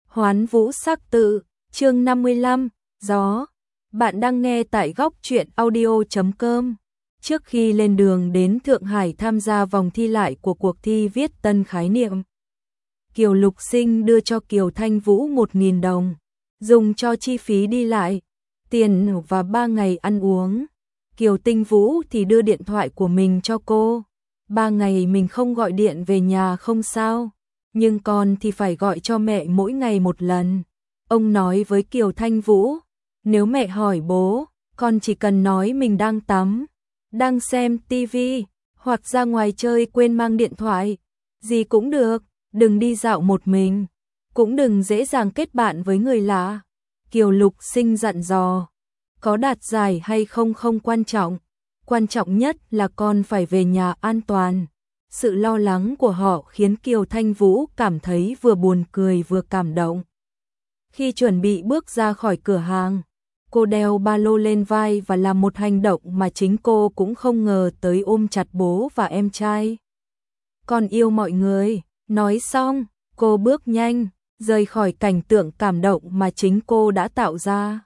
Hoán Vũ Sắc Tự, chương 55, Gió. Bạn đang nghe tại góc truyện audio.com. Trước khi lên đường đến Thượng Hải tham gia vòng thi lại của cuộc thi viết tân khái niệm, Kiều Lục Sinh đưa cho Kiều Thanh Vũ 1.000 đồng, dùng cho chi phí đi lại, tiền và 3 ngày ăn uống. Kiều Tinh Vũ thì đưa điện thoại của mình cho cô. 3 ngày mình không gọi điện về nhà không sao, nhưng con thì phải gọi cho mẹ mỗi ngày một lần. Ông nói với Kiều Thanh Vũ, nếu mẹ hỏi bố, con chỉ cần nói mình đang tắm, đang xem tivi, hoặc ra ngoài chơi quên mang điện thoại, gì cũng được, đừng đi dạo một mình, cũng đừng dễ dàng kết bạn với người lạ. Kiều Lục Sinh dặn dò, có đạt giải hay không không quan trọng nhất là con phải về nhà an toàn. Sự lo lắng của họ khiến Kiều Thanh Vũ cảm thấy vừa buồn cười vừa cảm động. Khi chuẩn bị bước ra khỏi cửa hàng, cô đeo ba lô lên vai và làm một hành động mà chính cô cũng không ngờ tới, ôm chặt bố và em trai. Con yêu mọi người, nói xong, cô bước nhanh, rời khỏi cảnh tượng cảm động mà chính cô đã tạo ra.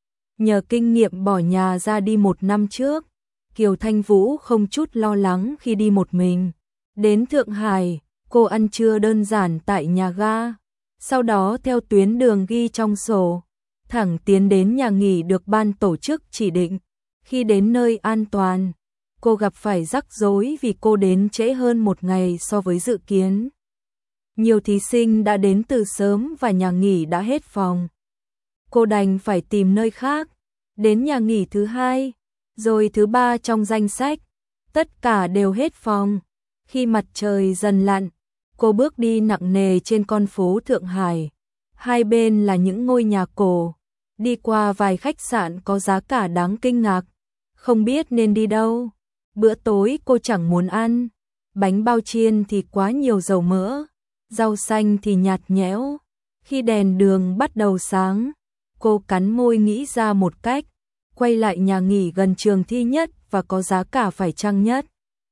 Nhờ kinh nghiệm bỏ nhà ra đi 1 năm trước, Kiều Thanh Vũ không chút lo lắng khi đi một mình. Đến Thượng Hải, cô ăn trưa đơn giản tại nhà ga, sau đó theo tuyến đường ghi trong sổ, thẳng tiến đến nhà nghỉ được ban tổ chức chỉ định. Khi đến nơi an toàn, cô gặp phải rắc rối vì cô đến trễ hơn 1 ngày so với dự kiến. Nhiều thí sinh đã đến từ sớm và nhà nghỉ đã hết phòng. Cô đành phải tìm nơi khác. Đến nhà nghỉ thứ 2, rồi thứ 3 trong danh sách, tất cả đều hết phòng. Khi mặt trời dần lặn, cô bước đi nặng nề trên con phố Thượng Hải. Hai bên là những ngôi nhà cổ, đi qua vài khách sạn có giá cả đáng kinh ngạc. Không biết nên đi đâu. Bữa tối cô chẳng muốn ăn. Bánh bao chiên thì quá nhiều dầu mỡ, rau xanh thì nhạt nhẽo. Khi đèn đường bắt đầu sáng, cô cắn môi nghĩ ra một cách, quay lại nhà nghỉ gần trường thi nhất và có giá cả phải chăng nhất.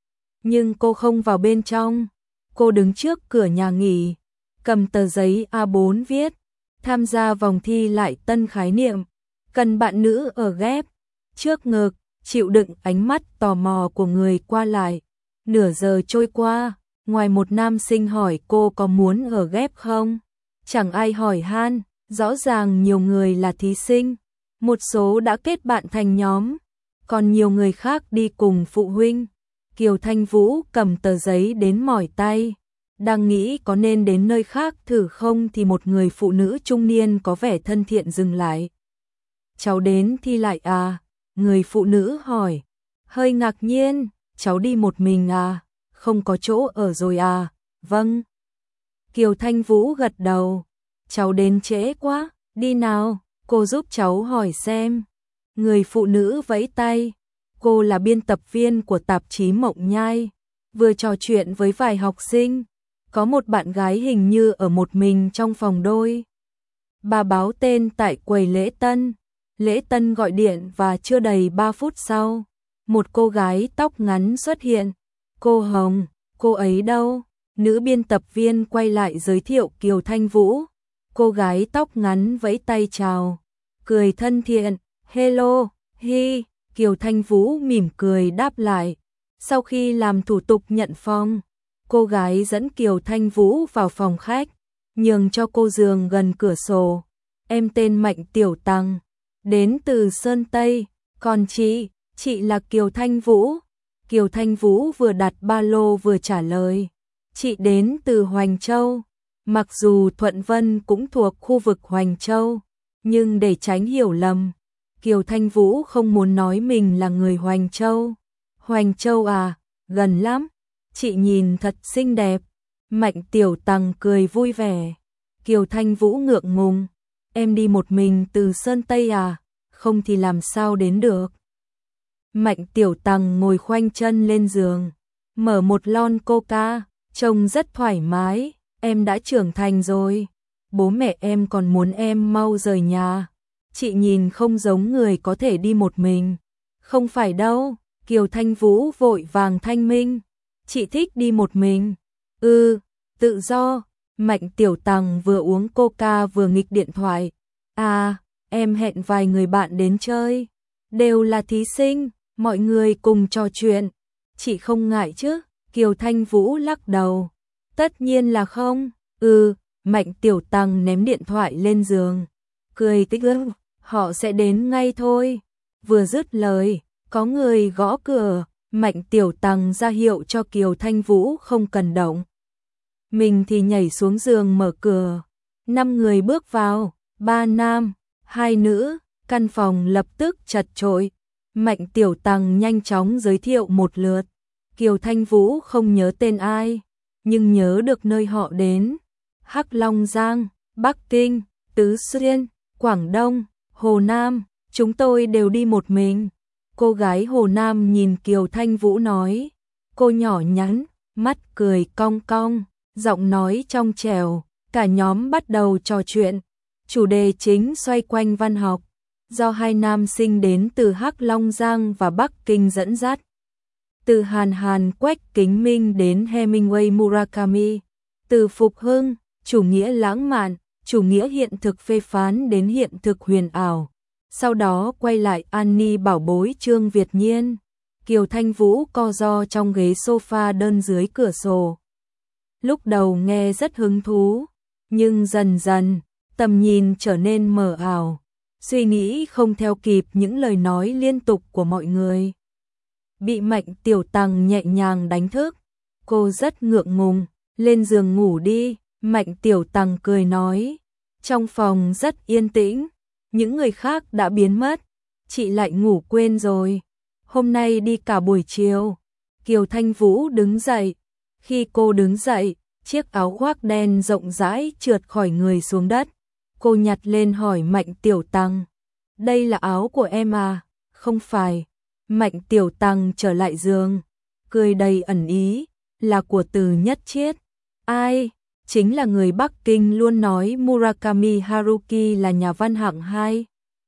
Nhưng cô không vào bên trong. Cô đứng trước cửa nhà nghỉ, cầm tờ giấy A4 viết, tham gia vòng thi lại tân khái niệm, cần bạn nữ ở ghép, trước ngực, chịu đựng ánh mắt tò mò của người qua lại. Nửa giờ trôi qua, ngoài một nam sinh hỏi cô có muốn ở ghép không, chẳng ai hỏi han. Rõ ràng nhiều người là thí sinh, một số đã kết bạn thành nhóm, còn nhiều người khác đi cùng phụ huynh. Kiều Thanh Vũ cầm tờ giấy đến mỏi tay, đang nghĩ có nên đến nơi khác thử không thì một người phụ nữ trung niên có vẻ thân thiện dừng lại. Cháu đến thi lại à? Người phụ nữ hỏi. Hơi ngạc nhiên, cháu đi một mình à? Không có chỗ ở rồi à? Vâng. Kiều Thanh Vũ gật đầu. Cháu đến trễ quá, đi nào, cô giúp cháu hỏi xem. Người phụ nữ vẫy tay. Cô là biên tập viên của tạp chí Mộng Nhai, vừa trò chuyện với vài học sinh. Có một bạn gái hình như ở một mình trong phòng đôi. Bà báo tên tại quầy lễ tân. Lễ tân gọi điện và chưa đầy 3 phút sau, một cô gái tóc ngắn xuất hiện. Cô Hồng, cô ấy đâu? Nữ biên tập viên quay lại giới thiệu Kiều Thanh Vũ. Cô gái tóc ngắn vẫy tay chào, cười thân thiện. Hello, hi. Kiều Thanh Vũ mỉm cười đáp lại. Sau khi làm thủ tục nhận phòng, cô gái dẫn Kiều Thanh Vũ vào phòng khách, nhường cho cô giường gần cửa sổ. Em tên Mạnh Tiểu Tăng, đến từ Sơn Tây, còn chị là Kiều Thanh Vũ. Kiều Thanh Vũ vừa đặt ba lô vừa trả lời, chị đến từ Hoành Châu. Mặc dù Thuận Vân cũng thuộc khu vực Hoành Châu, nhưng để tránh hiểu lầm, Kiều Thanh Vũ không muốn nói mình là người Hoành Châu. Hoành Châu à, gần lắm, chị nhìn thật xinh đẹp. Mạnh Tiểu Tăng cười vui vẻ. Kiều Thanh Vũ ngượng ngùng, em đi một mình từ Sơn Tây à, không thì làm sao đến được. Mạnh Tiểu Tăng ngồi khoanh chân lên giường, mở một lon coca, trông rất thoải mái. Em đã trưởng thành rồi, bố mẹ em còn muốn em mau rời nhà. Chị nhìn không giống người có thể đi một mình. Không phải đâu, Kiều Thanh Vũ vội vàng thanh minh. Chị thích đi một mình. Tự do, Mạnh Tiểu Tằng vừa uống coca vừa nghịch điện thoại. À, em hẹn vài người bạn đến chơi. Đều là thí sinh, mọi người cùng trò chuyện. Chị không ngại chứ? Kiều Thanh Vũ lắc đầu. Tất nhiên là không. Mạnh Tiểu Tằng ném điện thoại lên giường. Cười tích ức, họ sẽ đến ngay thôi. Vừa dứt lời, có người gõ cửa. Mạnh Tiểu Tằng ra hiệu cho Kiều Thanh Vũ không cần động. Mình thì nhảy xuống giường mở cửa. 5 người bước vào, 3 nam, 2 nữ, căn phòng lập tức chật chội. Mạnh Tiểu Tằng nhanh chóng giới thiệu một lượt. Kiều Thanh Vũ không nhớ tên ai, nhưng nhớ được nơi họ đến. Hắc Long Giang, Bắc Kinh, Tứ Xuyên, Quảng Đông, Hồ Nam, chúng tôi đều đi một mình. Cô gái Hồ Nam nhìn Kiều Thanh Vũ nói. Cô nhỏ nhắn, mắt cười cong cong, giọng nói trong trẻo. Cả nhóm bắt đầu trò chuyện. Chủ đề chính xoay quanh văn học, do 2 nam sinh đến từ Hắc Long Giang và Bắc Kinh dẫn dắt. Từ Hàn Quách Kính Minh đến Hemingway Murakami, từ Phục Hưng, chủ nghĩa lãng mạn, chủ nghĩa hiện thực phê phán đến hiện thực huyền ảo. Sau đó quay lại Annie bảo bối Trương Việt Nhiên. Kiều Thanh Vũ co ro trong ghế sofa đơn dưới cửa sổ. Lúc đầu nghe rất hứng thú, nhưng dần dần, tầm nhìn trở nên mờ ảo. Suy nghĩ không theo kịp những lời nói liên tục của mọi người. Bị Mạnh Tiểu Tằng nhẹ nhàng đánh thức. Cô rất ngượng ngùng, lên giường ngủ đi. Mạnh Tiểu Tằng cười nói. Trong phòng rất yên tĩnh, những người khác đã biến mất. Chị lại ngủ quên rồi. Hôm nay đi cả buổi chiều. Kiều Thanh Vũ đứng dậy. Khi cô đứng dậy, chiếc áo khoác đen rộng rãi trượt khỏi người xuống đất. Cô nhặt lên hỏi Mạnh Tiểu Tằng. Đây là áo của em à? Không phải. Mạnh Tiểu Tằng trở lại giường, cười đầy ẩn ý. Là của Từ Nhất Triết. Ai? Chính là người Bắc Kinh luôn nói Murakami Haruki là nhà văn hạng 2.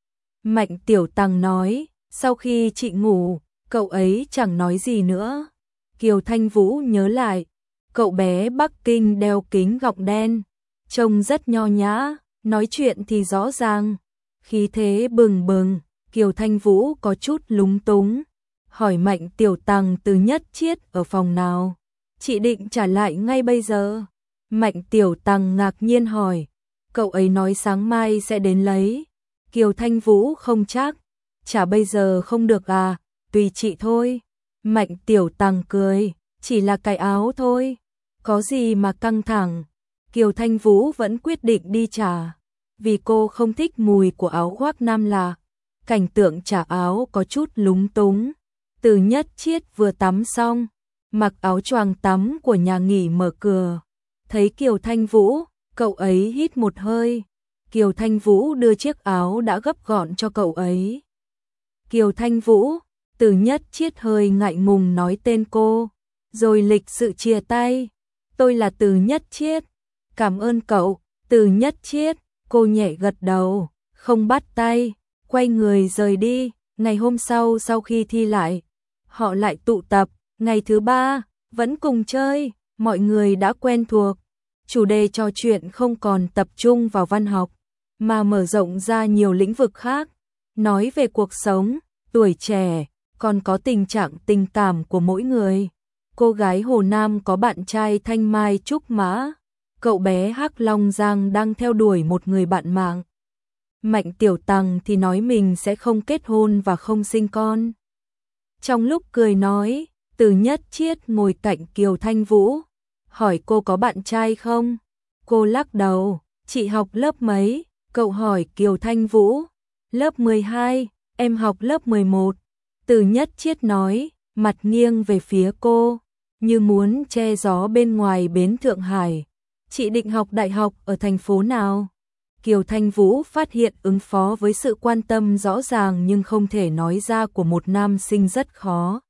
Mạnh Tiểu Tằng nói. Sau khi chị ngủ, cậu ấy chẳng nói gì nữa. Kiều Thanh Vũ nhớ lại. Cậu bé Bắc Kinh đeo kính gọng đen, trông rất nho nhã, nói chuyện thì rõ ràng, khí thế bừng bừng. Kiều Thanh Vũ có chút lúng túng, hỏi Mạnh Tiểu Tằng Từ Nhất Triết ở phòng nào. Chị định trả lại ngay bây giờ. Mạnh Tiểu Tằng ngạc nhiên hỏi. Cậu ấy nói sáng mai sẽ đến lấy. Kiều Thanh Vũ không chắc. Trả bây giờ không được à? Tùy chị thôi. Mạnh Tiểu Tằng cười. Chỉ là cái áo thôi. Có gì mà căng thẳng. Kiều Thanh Vũ vẫn quyết định đi trả. Vì cô không thích mùi của áo khoác nam lạc. Cảnh tượng trả áo có chút lúng túng. Từ Nhất Triết vừa tắm xong, mặc áo choàng tắm của nhà nghỉ mở cửa. Thấy Kiều Thanh Vũ, cậu ấy hít một hơi. Kiều Thanh Vũ đưa chiếc áo đã gấp gọn cho cậu ấy. Kiều Thanh Vũ, Từ Nhất Triết hơi ngại ngùng nói tên cô, rồi lịch sự chia tay. Tôi là Từ Nhất Triết. Cảm ơn cậu, Từ Nhất Triết. Cô nhẹ gật đầu, không bắt tay, quay người rời đi. Ngày hôm sau khi thi lại, họ lại tụ tập. Ngày thứ 3, vẫn cùng chơi, mọi người đã quen thuộc. Chủ đề trò chuyện không còn tập trung vào văn học, mà mở rộng ra nhiều lĩnh vực khác. Nói về cuộc sống, tuổi trẻ, còn có tình trạng tình cảm của mỗi người. Cô gái Hồ Nam có bạn trai Thanh Mai Trúc Mã. Cậu bé Hắc Long Giang đang theo đuổi một người bạn mạng. Mạnh Tiểu Tằng thì nói mình sẽ không kết hôn và không sinh con. Trong lúc cười nói, Từ Nhất Triết ngồi cạnh Kiều Thanh Vũ, hỏi cô có bạn trai không? Cô lắc đầu. Chị học lớp mấy? Cậu hỏi Kiều Thanh Vũ. Lớp 12, em học lớp 11. Từ Nhất Triết nói, mặt nghiêng về phía cô, như muốn che gió bên ngoài bến Thượng Hải. Chị định học đại học ở thành phố nào? Kiều Thanh Vũ phát hiện ứng phó với sự quan tâm rõ ràng nhưng không thể nói ra của một nam sinh rất khó.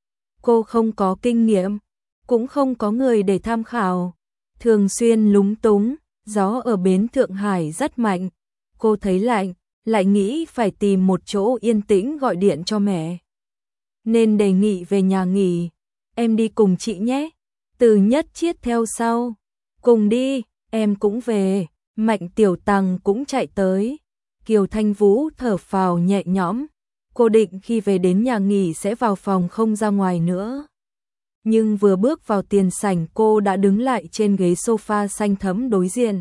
Cô không có kinh nghiệm, cũng không có người để tham khảo, thường xuyên lúng túng. Gió ở bến Thượng Hải rất mạnh, cô thấy lạnh, lại nghĩ phải tìm một chỗ yên tĩnh gọi điện cho mẹ, nên đề nghị về nhà nghỉ. Em đi cùng chị nhé. Từ Nhất Triết theo sau. Cùng đi, em cũng về, Mạnh Tiểu Tằng cũng chạy tới. Kiều Thanh Vũ thở phào nhẹ nhõm, cô định khi về đến nhà nghỉ sẽ vào phòng không ra ngoài nữa. Nhưng vừa bước vào tiền sảnh cô đã đứng lại trên ghế sofa xanh thẫm đối diện.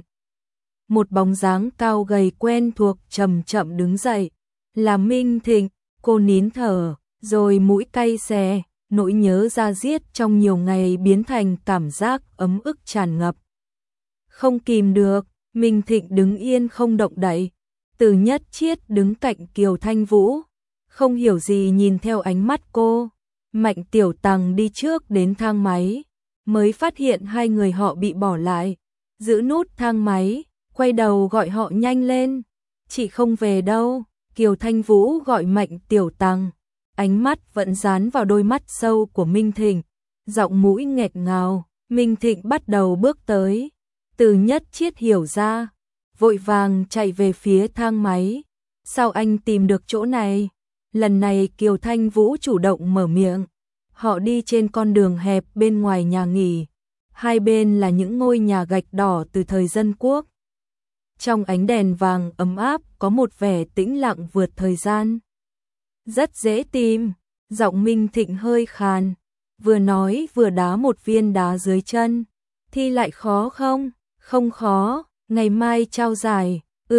Một bóng dáng cao gầy quen thuộc chậm chậm đứng dậy, là Minh Thịnh. Cô nín thở, rồi mũi cay xè, nỗi nhớ da diết trong nhiều ngày biến thành cảm giác ấm ức tràn ngập. Không kìm được, Minh Thịnh đứng yên không động đậy. Từ Nhất Chiết đứng cạnh Kiều Thanh Vũ, không hiểu gì nhìn theo ánh mắt cô. Mạnh Tiểu Tằng đi trước đến thang máy, mới phát hiện hai người họ bị bỏ lại. Giữ nút thang máy, quay đầu gọi họ nhanh lên. Chị không về đâu, Kiều Thanh Vũ gọi Mạnh Tiểu Tằng. Ánh mắt vẫn dán vào đôi mắt sâu của Minh Thịnh, giọng mũi nghẹt ngào. Minh Thịnh bắt đầu bước tới. Từ Nhất Chiết hiểu ra, vội vàng chạy về phía thang máy. Sao anh tìm được chỗ này? Lần này Kiều Thanh Vũ chủ động mở miệng. Họ đi trên con đường hẹp bên ngoài nhà nghỉ. Hai bên là những ngôi nhà gạch đỏ từ thời Dân Quốc. Trong ánh đèn vàng ấm áp có một vẻ tĩnh lặng vượt thời gian. Rất dễ tìm, giọng Minh Thịnh hơi khàn, vừa nói vừa đá một viên đá dưới chân. Thi lại khó không? Không khó, ngày mai trao giải.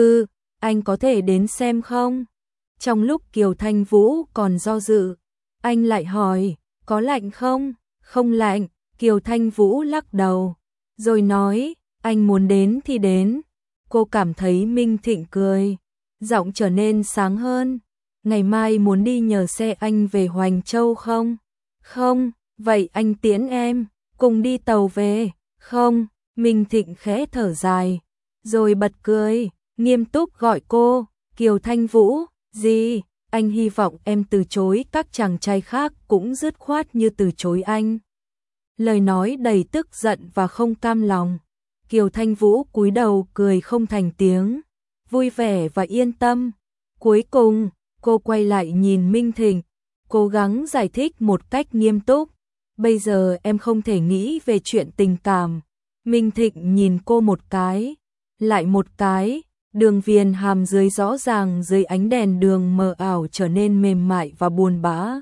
Anh có thể đến xem không? Trong lúc Kiều Thanh Vũ còn do dự, anh lại hỏi, có lạnh không? Không lạnh, Kiều Thanh Vũ lắc đầu, rồi nói, anh muốn đến thì đến. Cô cảm thấy Minh Thịnh cười, giọng trở nên sáng hơn. Ngày mai muốn đi nhờ xe anh về Hoành Châu không? Không, vậy anh tiễn em, cùng đi tàu về. Không, Minh Thịnh khẽ thở dài, rồi bật cười, nghiêm túc gọi cô, Kiều Thanh Vũ. Gì? Anh hy vọng em từ chối các chàng trai khác cũng dứt khoát như từ chối anh. Lời nói đầy tức giận và không cam lòng. Kiều Thanh Vũ cúi đầu cười không thành tiếng, vui vẻ và yên tâm. Cuối cùng, cô quay lại nhìn Minh Thịnh, cố gắng giải thích một cách nghiêm túc. Bây giờ em không thể nghĩ về chuyện tình cảm. Minh Thịnh nhìn cô một cái, lại một cái. Đường viền hàm dưới rõ ràng dưới ánh đèn đường mờ ảo trở nên mềm mại và buồn bã.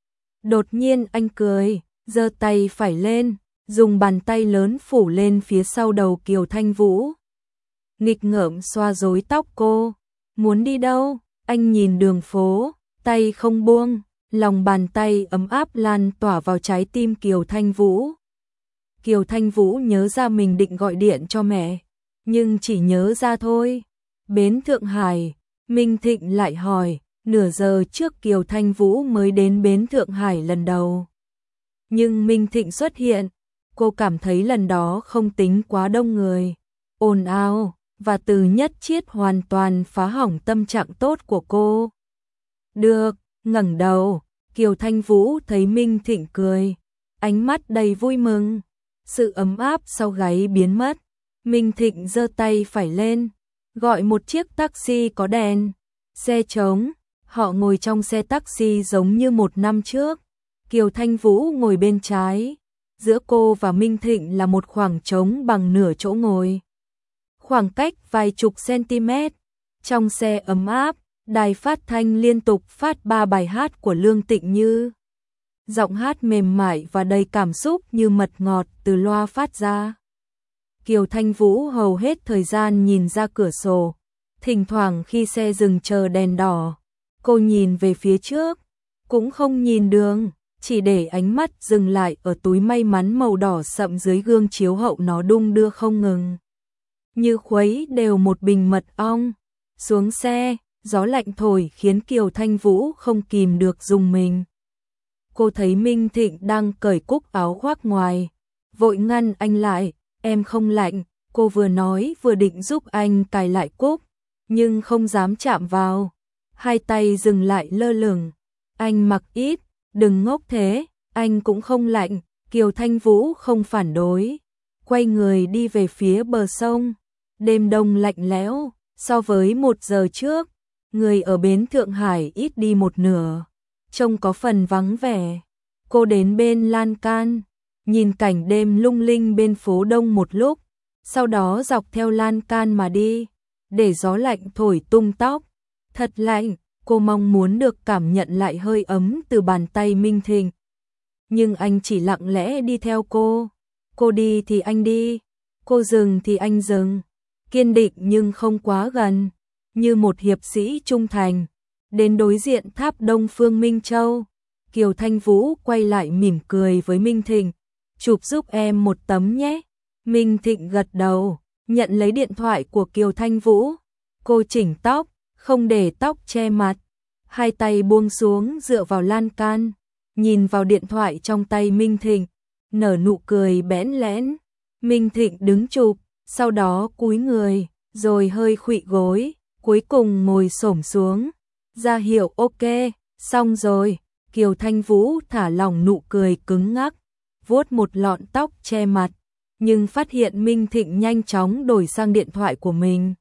Đột nhiên anh cười, giơ tay phải lên, dùng bàn tay lớn phủ lên phía sau đầu Kiều Thanh Vũ. Nghịch ngợm xoa rối tóc cô. Muốn đi đâu? Anh nhìn đường phố, tay không buông, lòng bàn tay ấm áp lan tỏa vào trái tim Kiều Thanh Vũ. Kiều Thanh Vũ nhớ ra mình định gọi điện cho mẹ, nhưng chỉ nhớ ra thôi. Bến Thượng Hải, Minh Thịnh lại hỏi, nửa giờ trước Kiều Thanh Vũ mới đến bến Thượng Hải lần đầu. Nhưng Minh Thịnh xuất hiện, cô cảm thấy lần đó không tính quá đông người, ồn ào, và Từ Nhất Chiết hoàn toàn phá hỏng tâm trạng tốt của cô. Được, ngẩng đầu, Kiều Thanh Vũ thấy Minh Thịnh cười, ánh mắt đầy vui mừng, sự ấm áp sau gáy biến mất. Minh Thịnh giơ tay phải lên, gọi một chiếc taxi có đèn, xe trống. Họ ngồi trong xe taxi giống như một năm trước. Kiều Thanh Vũ ngồi bên trái, giữa cô và Minh Thịnh là một khoảng trống bằng nửa chỗ ngồi. Khoảng cách vài chục cm. Trong xe ấm áp, đài phát thanh liên tục phát 3 bài hát của Lương Tịnh Như. Giọng hát mềm mại và đầy cảm xúc như mật ngọt từ loa phát ra. Kiều Thanh Vũ hầu hết thời gian nhìn ra cửa sổ, thỉnh thoảng khi xe dừng chờ đèn đỏ, cô nhìn về phía trước, cũng không nhìn đường, chỉ để ánh mắt dừng lại ở túi may mắn màu đỏ sậm dưới gương chiếu hậu, nó đung đưa không ngừng. Như khuấy đều một bình mật ong. Xuống xe, gió lạnh thổi khiến Kiều Thanh Vũ không kìm được rùng mình. Cô thấy Minh Thịnh đang cởi cúc áo khoác ngoài, vội ngăn anh lại, em không lạnh. Cô vừa nói vừa định giúp anh cài lại cúc, nhưng không dám chạm vào. Hai tay dừng lại lơ lửng. Anh mặc ít, đừng ngốc thế, anh cũng không lạnh. Kiều Thanh Vũ không phản đối, quay người đi về phía bờ sông. Đêm đông lạnh lẽo, so với 1 giờ trước, người ở bến Thượng Hải ít đi một nửa, trông có phần vắng vẻ. Cô đến bên lan can, nhìn cảnh đêm lung linh bên phố đông một lúc, sau đó dọc theo lan can mà đi, để gió lạnh thổi tung tóc. Thật lạnh, cô mong muốn được cảm nhận lại hơi ấm từ bàn tay Minh Thịnh. Nhưng anh chỉ lặng lẽ đi theo cô đi thì anh đi, cô dừng thì anh dừng, kiên định nhưng không quá gần, như một hiệp sĩ trung thành. Đến đối diện tháp Đông Phương Minh Châu, Kiều Thanh Vũ quay lại mỉm cười với Minh Thịnh, chụp giúp em một tấm nhé. Minh Thịnh gật đầu, nhận lấy điện thoại của Kiều Thanh Vũ. Cô chỉnh tóc, không để tóc che mặt, hai tay buông xuống dựa vào lan can, nhìn vào điện thoại trong tay Minh Thịnh, nở nụ cười bẽn lẽn. Minh Thịnh đứng chụp, sau đó cúi người, rồi hơi khuỵu gối, cuối cùng ngồi xổm xuống, ra hiệu ok, xong rồi. Kiều Thanh Vũ thả lỏng nụ cười cứng ngắc, vuốt một lọn tóc che mặt, nhưng phát hiện Minh Thịnh nhanh chóng đổi sang điện thoại của mình.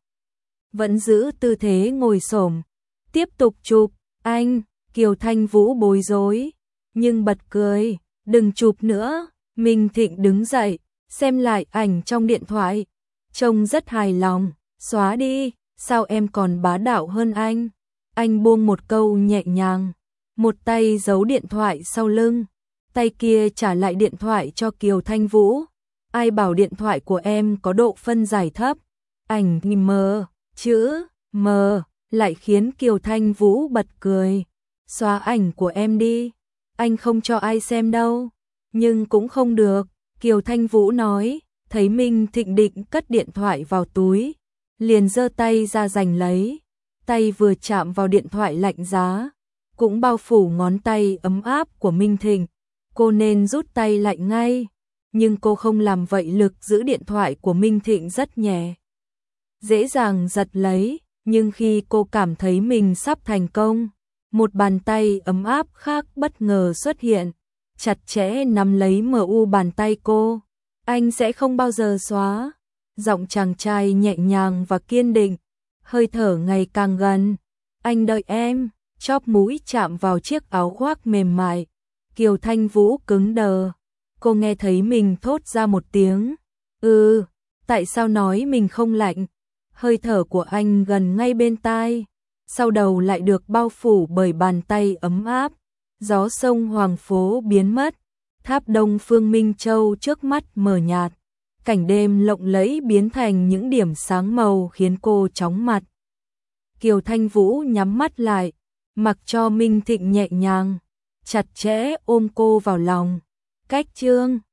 Vẫn giữ tư thế ngồi xổm, tiếp tục chụp. Anh, Kiều Thanh Vũ bối rối, nhưng bật cười, đừng chụp nữa. Minh Thịnh đứng dậy, xem lại ảnh trong điện thoại, trông rất hài lòng. Xóa đi, sao em còn bá đạo hơn anh? Anh buông một câu nhẹ nhàng, một tay giấu điện thoại sau lưng, tay kia trả lại điện thoại cho Kiều Thanh Vũ. Ai bảo điện thoại của em có độ phân giải thấp? Ảnh mờ, chữ mờ lại khiến Kiều Thanh Vũ bật cười. Xóa ảnh của em đi, anh không cho ai xem đâu. Nhưng cũng không được, Kiều Thanh Vũ nói, thấy Minh Thịnh định cất điện thoại vào túi, liền giơ tay ra giành lấy. Tay vừa chạm vào điện thoại lạnh giá, cũng bao phủ ngón tay ấm áp của Minh Thịnh. Cô nên rút tay lại ngay, nhưng cô không làm vậy. Lực giữ điện thoại của Minh Thịnh rất nhẹ, dễ dàng giật lấy, nhưng khi cô cảm thấy mình sắp thành công, một bàn tay ấm áp khác bất ngờ xuất hiện, chặt chẽ nắm lấy mu bàn tay cô. Anh sẽ không bao giờ xóa. Giọng chàng trai nhẹ nhàng và kiên định, hơi thở ngày càng gần. Anh đợi em. Chóp mũi chạm vào chiếc áo khoác mềm mại. Kiều Thanh Vũ cứng đờ. Cô nghe thấy mình thốt ra một tiếng tại sao nói mình không lạnh? Hơi thở của anh gần ngay bên tai, sau đầu lại được bao phủ bởi bàn tay ấm áp. Gió sông Hoàng Phố biến mất, tháp Đông Phương Minh Châu trước mắt mờ nhạt, cảnh đêm lộng lẫy biến thành những điểm sáng màu khiến cô chóng mặt. Kiều Thanh Vũ nhắm mắt lại, mặc cho Minh Thịnh nhẹ nhàng, chặt chẽ ôm cô vào lòng. Cách chương